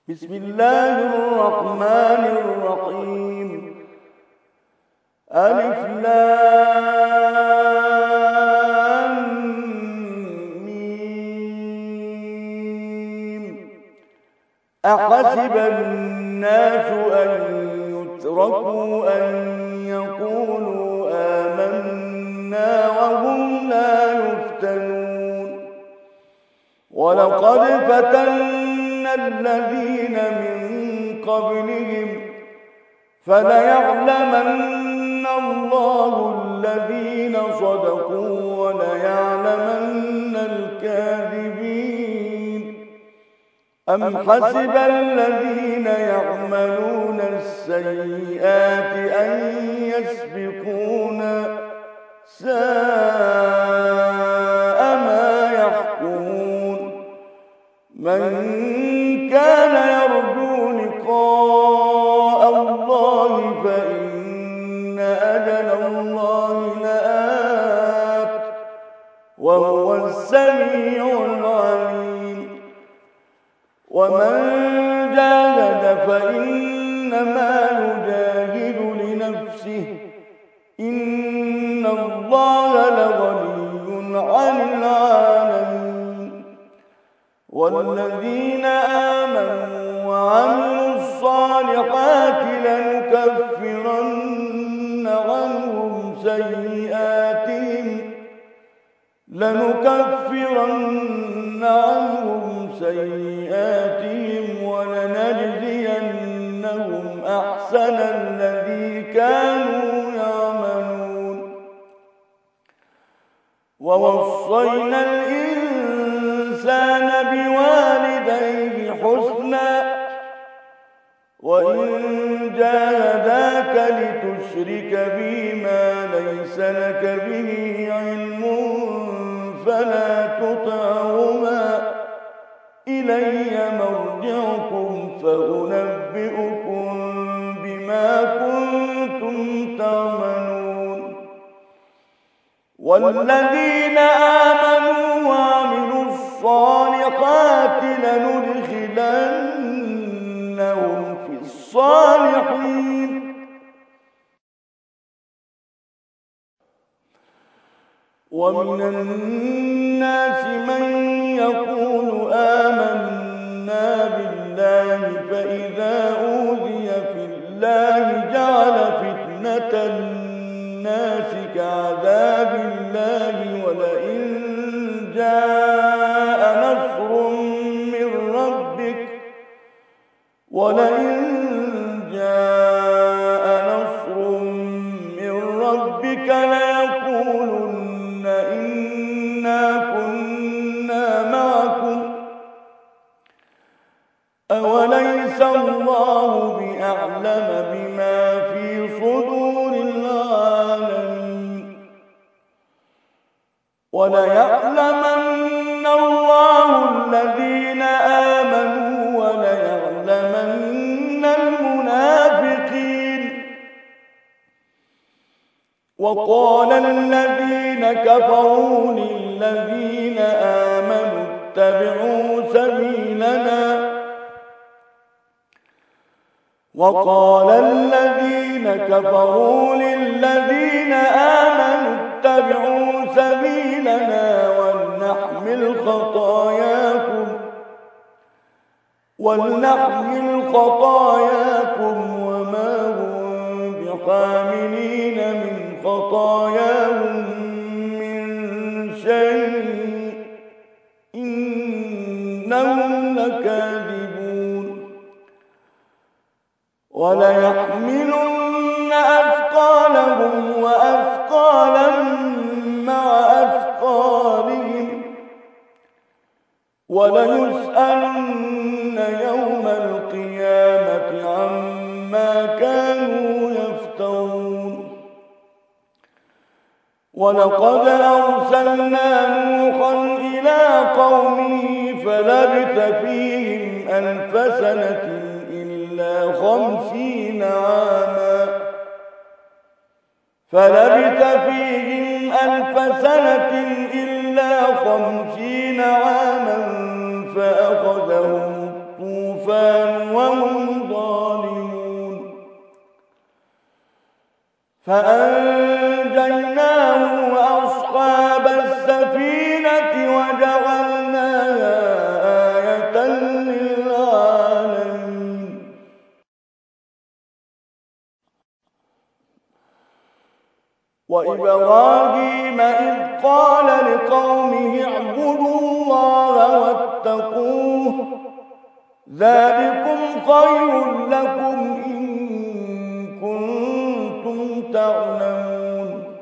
بسم الله الرحمن الرحيم. ألف لام ميم. أحسب الناس أن يتركوا أن يقولوا آمنا وهم لا يفتنون. ولقد فتنا الذين من قبلهم فليعلمن الله الذين صدقوا وليعلمن الكاذبين. أم حسب الذين يعملون السيئات أن يسبقونا ساء ما يحكمون. من كان يرجو لقاء الله فإن أجل الله لآت وهو السميع العليم. ومن جاهد فإنما يجاهد لنفسه إن الله لغني عن العالمين. والذين آمنوا وعملوا الصالحات لنكفرن عنهم سيئاتهم ولنجزينهم أحسن الذي كانوا يعملون. ووصينا الإنسان بوالديه حسنا وإن جاهداك لتشرك بي ما ليس لك به علم فلا تطعهما إلي مرجعكم فأنبئكم بما كنتم تعملون. والذين آمنوا وعملوا الصالحات لندخلنهم في الصالحين. ومن الناس من يقول آمنا بالله فإذا أوذي في الله جعل فتنة الناس كعذاب الله ولئن جاء نصر من ربك ليقولن إنا كنا معكم أوليس الله بأعلم بما في صدور العالمين. وليعلمن الله الذين آمنوا وليعلمن المنافقين. وقال الذين كفروا للذين آمنوا اتبعوا سبيلنا ولنحمل خطاياكم وما هم بحاملين من خطاياهم من شيء إنهم لكاذبون. وليحملن أثقالهم وأثقالا مع أثقالهم وليسألن يوم القيامة عما كانوا يفترون. ولقد أرسلنا نوحا إلى قومه فلبث فيهم 1000 سنة إلا 50 عاما فأخذهم الطوفان فأنجيناه وأصحاب السفينة وجعلناها آية للعالمين. وإبراهيم إذ قال لقومه اعبدوا الله واتقوه ذلكم خير لكم إن كنتم تعلمون.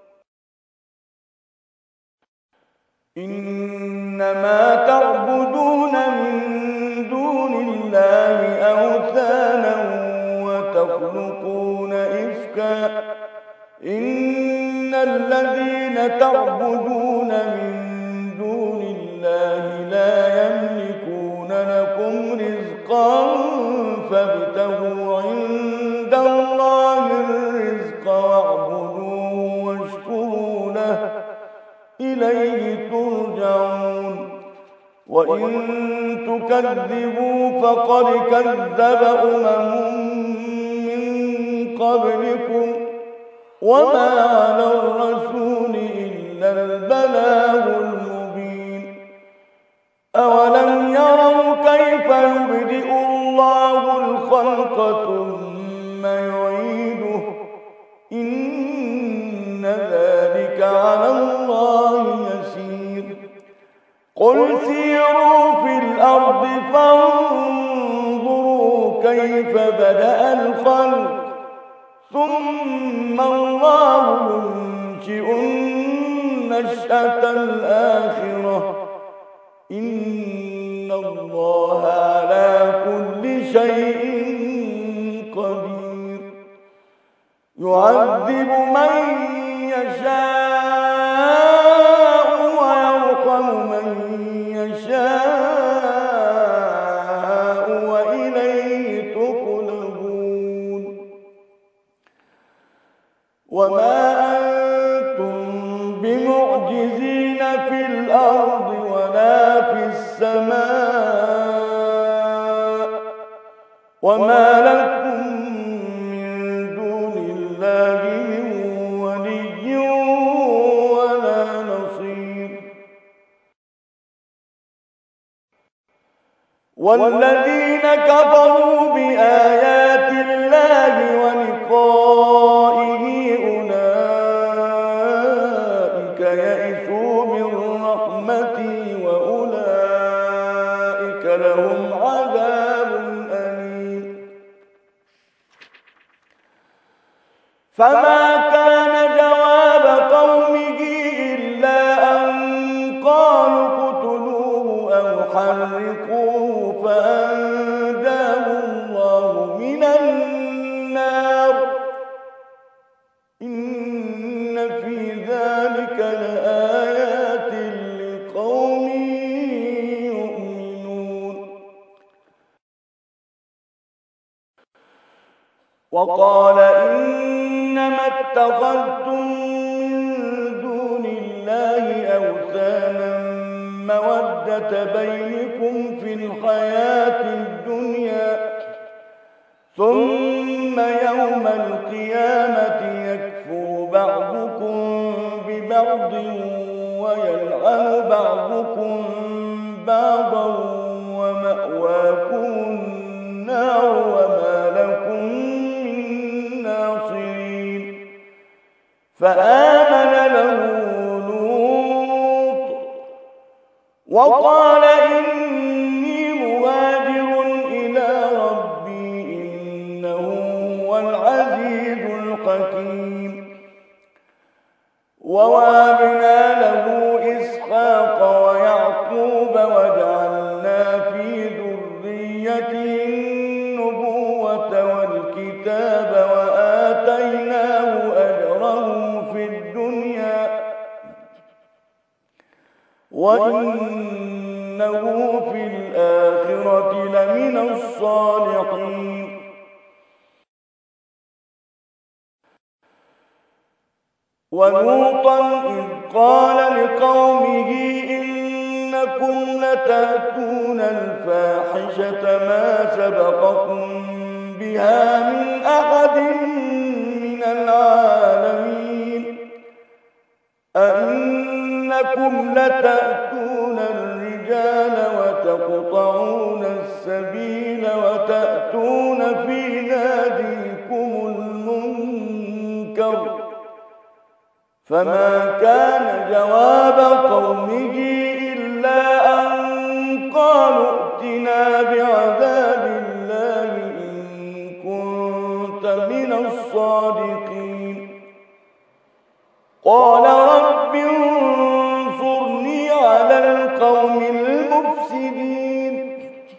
إنما تعبدون من دون الله أوثانا وتخلقون إفكا إن الذين تعبدون من دون الله لا يملكون لكم رزقا فابتغوا عند الله الرزق واعبدوه واشكروا له إليه ترجعون. وإن تكذبوا فقد كذب من قبلكم وما على الرسول إلا البلاغ المبين. أولم يروا كيف يبدئ الله الخلق ثم يعيده إن ذلك على الله يسير. قل سيروا في الأرض فانظروا كيف بدأ الخلق ثم الله ينشئ النشأة الآخرة إن الله على كل شيء قدير. يعذب من يشاء ويرحم من يشاء وإليه تقلبون. وما أنتم بمعجزين في الأرض ولا في السماء وما لكم من دون الله من ولي ولا نصير. والذين كفروا بآيات الله ولقائه أولئك يئسوا من رحمتي وأولئك لهم عذاب أليم. فما كان جواب قومه إلا أن قالوا اقتلوه أو حرقوه فأنجاه الله من النار إن في ذلك لآيات لقوم يؤمنون. وقال إنما اتخذتم من دون الله أوثانا مودة بينكم في الحياة الدنيا ثم يوم القيامة يكفر بعضكم ببعض ويلعن بعضكم بعضا ومأواكم النار وما لكم من ناصرين. فآمن له لوط وقال إني مهاجر إلى ربي إنه هو العزيز الحكيم. ووهبنا له إسحاق ويعقوب وجعلنا في ذريته النبوة والكتاب وآتيناه أجره في الدنيا وإنه في الآخرة لمن الصالحين. ولوطا إذ قال لقومه إنكم لتأتون الفاحشة ما سبقكم بها من أحد من العالمين إنكم لتأتون الرجال وتقطعون السبيل وتأتون في ناديكم المنكر فما كان جواب قومه إلا أن قالوا ائتنا بعذاب الله إن كنت من الصادقين قال رب انصرني على القوم المفسدين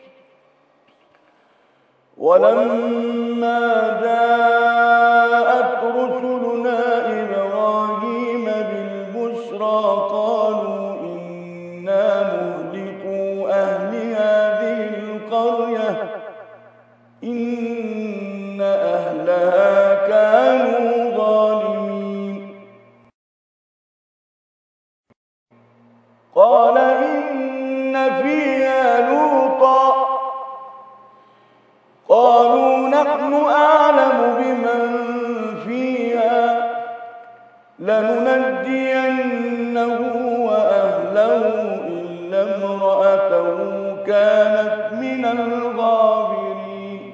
ولما جاءت رسلنا إبراهيم بالبشرى قالوا إنا مهلكو أهل هذه القرية إن أهلها كانوا ظالمين قال إن فيها لوطا قالوا نحن أعلم بمن فيها لننجينه وأهله إلا امرأته كانت من الغابرين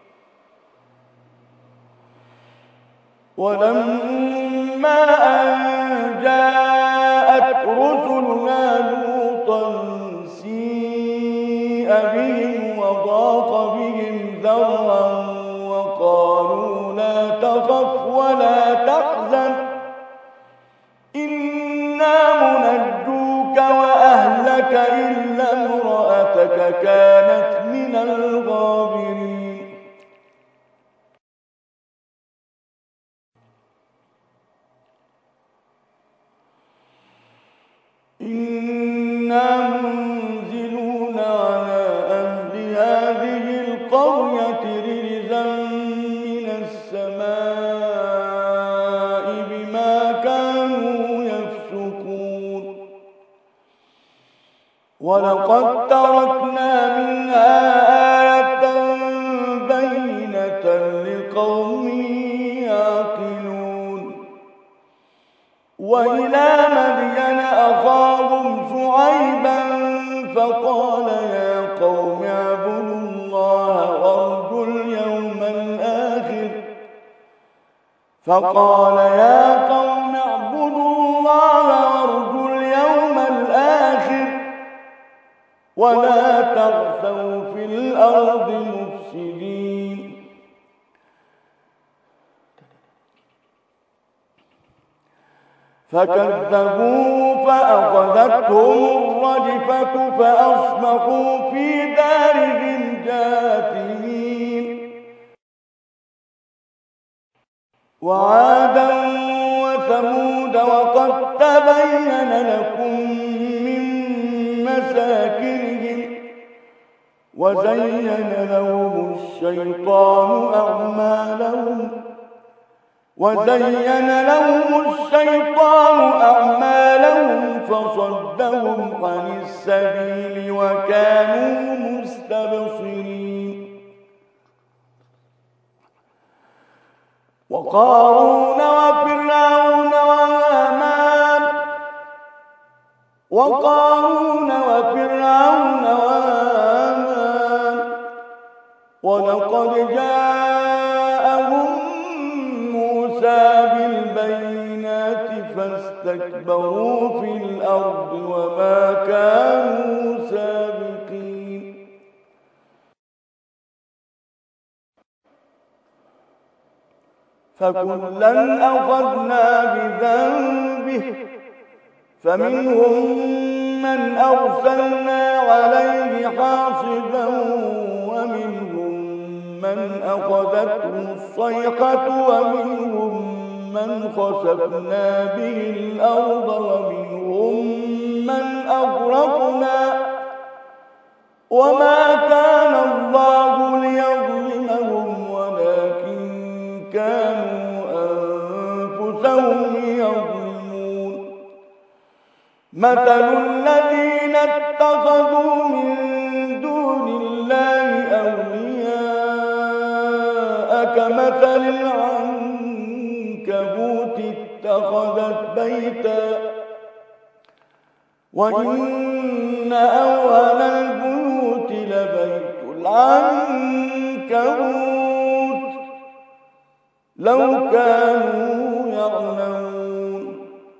ولما أن جاءت رسلنا لوطا سيء بهم وضاق بهم ذرعا وقالوا لا تخف ولا تحزن إنا منجوك وأهلك إلا امرأتك كانت من الغابرين إنا منزلون على أهل هذه القرية رجزا من السماء بما كانوا يفسقون ولقد تركنا منها آية بينة لقوم يعقلون وإلى مدين أخاهم شعيبا فقال يا قوم اعبدوا الله وارجوا اليوم الآخر ولا تغثوا في الأرض مفسدين فكذبوا فأخذتهم الرجفة فأصبحوا في دارهم جاثمين وعادا وثمود وقد تبين لكم من مساكنهم وزين لهم الشيطان أعمالهم فصدهم عن السبيل وكانوا مستبصرين وقارون وفرعون وهامان ولقد جاءهم موسى بالبينات فاستكبروا في الأرض وما كانوا سابقين فكلا أخذنا بذنبه فمنهم من أرسلنا عليه حاصبا ومنهم من أخذته الصيحة ومنهم من خسفنا به الأرض ومنهم من أغرقنا وما كان الله ليظلمهم ولكن كانوا أنفسهم يظلمون مثل الذين اتخذوا من دون الله أولياء كمثل العنكبوت وإن أوهن البيوت لبيت العنكبوت لو كانوا يعلمون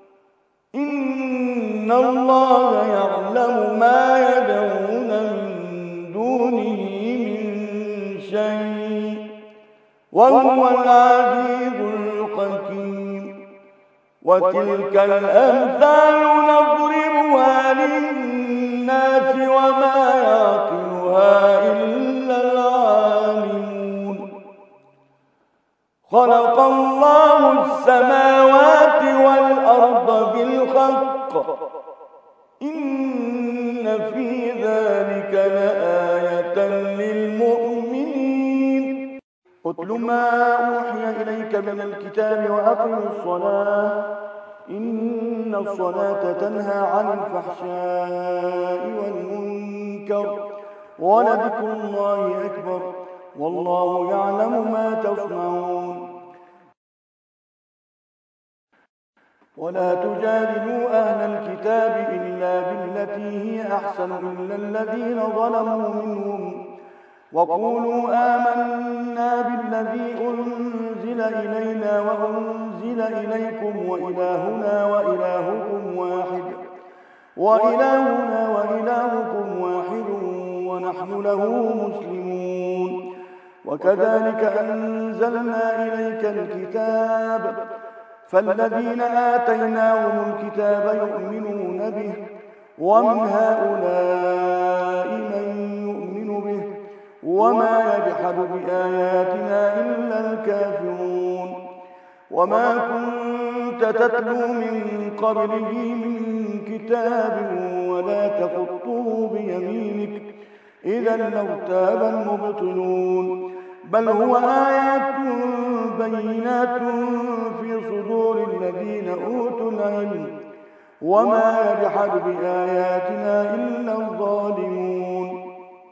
إن الله يعلم ما يدعون من دونه من شيء وهو العزيز الحكيم وتلك الأمثال نضربها للناس وما يعقلها إلا العالمون خلق الله السماوات والأرض بالحق إن في ذلك لآية للمؤمنين اتل ما أوحي إليك من الكتاب وأقم الصلاة إن الصلاة تنهى عن الفحشاء والمنكر ولذكر الله أكبر والله يعلم ما تصنعون ولا تجادلوا أهل الكتاب إلا بالتي هي أحسن إلا الذين ظلموا منهم وقولوا آمنا بالذي أنزل إلينا وأنزل إليكم وإلهنا وإلهكم واحد ونحن له مسلمون وكذلك أنزلنا إليك الكتاب فالذين آتيناهم الكتاب يؤمنون به ومن هؤلاء من يؤمن به وما يجحد بآياتنا إلا الكافرون وما كنت تتلو من قبله من كتاب ولا تخطه بيمينك إذا لارتاب المبطلون بل هو آيات بينات في صدور الذين أوتوا العلم وما يجحد بآياتنا إلا الظالمون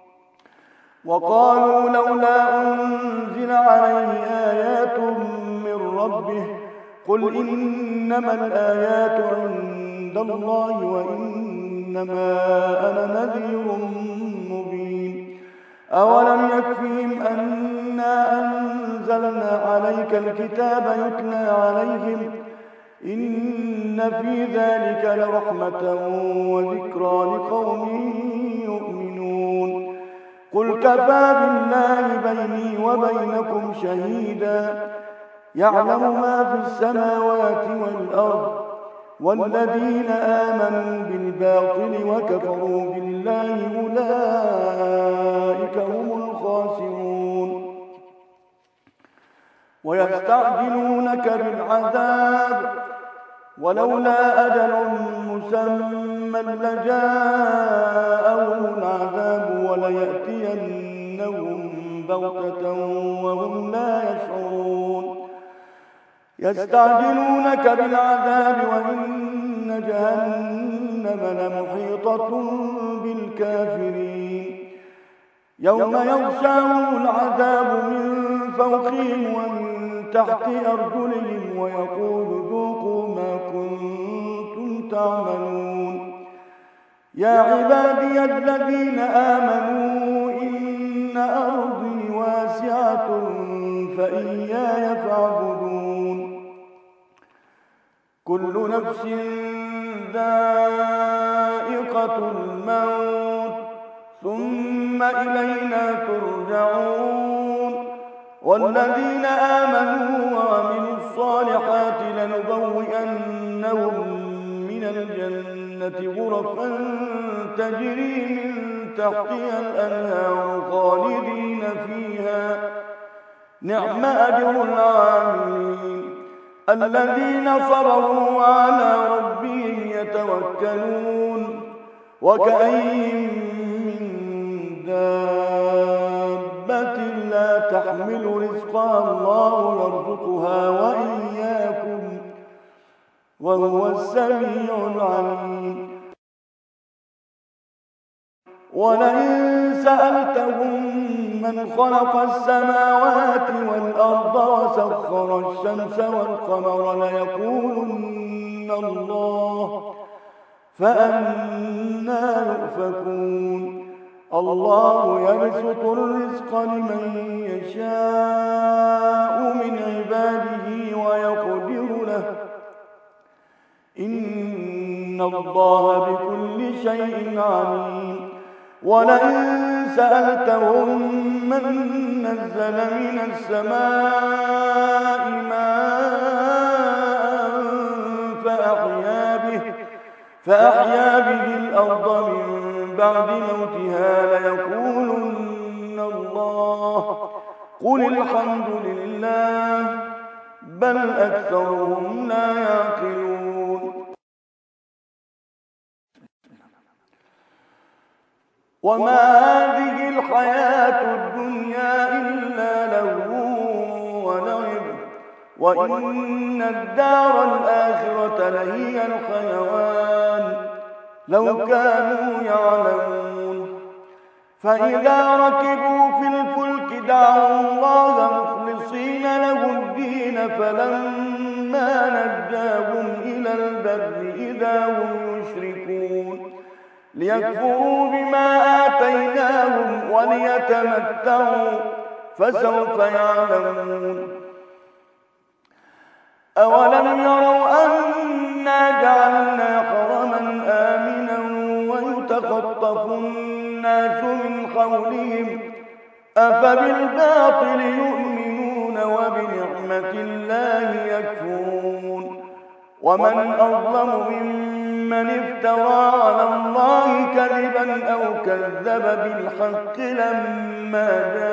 وقالوا لولا أنزل عليه آيات من ربه قل إنما الآيات عند الله وإنما أنا نذير مبين أولم يكفهم أنا أنزلنا عليك الكتاب يتلى عليهم إن في ذلك لرحمة وذكرى لقوم يؤمنون قل كفى بالله بيني وبينكم شهيدا يعلم ما في السماوات والأرض والذين آمنوا بالباطل وكفروا بالله أولئك هم الخاسرون ويستعجلونك بالعذاب ولولا أجل مسمى لجاءهم العذاب وليأتينهم بغتة وهم لا يشعرون يستعجلونك بالعذاب وإن جهنم لمحيطة بالكافرين يوم يغشاهم العذاب من فوقهم ومن تحت أرجلهم ويقول ذوقوا ما كنتم تعملون يا عبادي الذين آمنوا إن أرضي واسعة فإياي فاعبدون كل نفس ذائقة الموت ثم إلينا ترجعون والذين آمنوا وعملوا الصالحات لنبوئنهم من الجنة غرفا تجري من تحتها الأنهار خالدين فيها نعم أجر العاملين الذين صبروا وعلى ربهم يتوكلون وكأين من دابة لا تحمل رزقها الله يرزقها وإياكم وهو السميع العليم ولئن سألتهم من خلق السماوات والأرض وسخر الشمس والقمر ليقولن الله فأنى يؤفكون الله يبسط الرزق لمن يشاء من عباده ويقدر له إن الله بكل شيء عليم ولئن سألتهم من نزل من السماء ماء فأحيا به الأرض من بعد موتها ليقولن الله قل الحمد لله بل أكثرهم لا يعقلون وما هذه الحياة الدنيا إلا لهو ولعب وإن الدار الآخرة لهي الحيوان لو كانوا يعلمون فإذا ركبوا في الفلك دعوا الله مخلصين له الدين فلما نجاهم إلى البر إذا هم يشركون ليكفروا بما آتيناهم وليتمتعوا فسوف يعلمون أولم يروا أنا جعلنا حرما آمنا ويتخطف الناس من حولهم أفبالباطل يؤمنون وبنعمة الله يكفرون ومن أظلم ممن افترى على الله كذبا أو كذب بالحق لما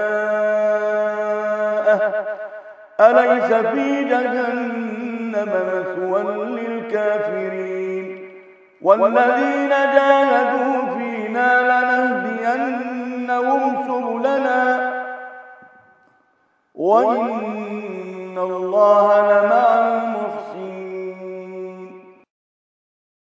جاءه أليس في جهنم مثوى للكافرين والذين جاهدوا فينا لنهدينهم سبلنا وإن الله لمع المحسنين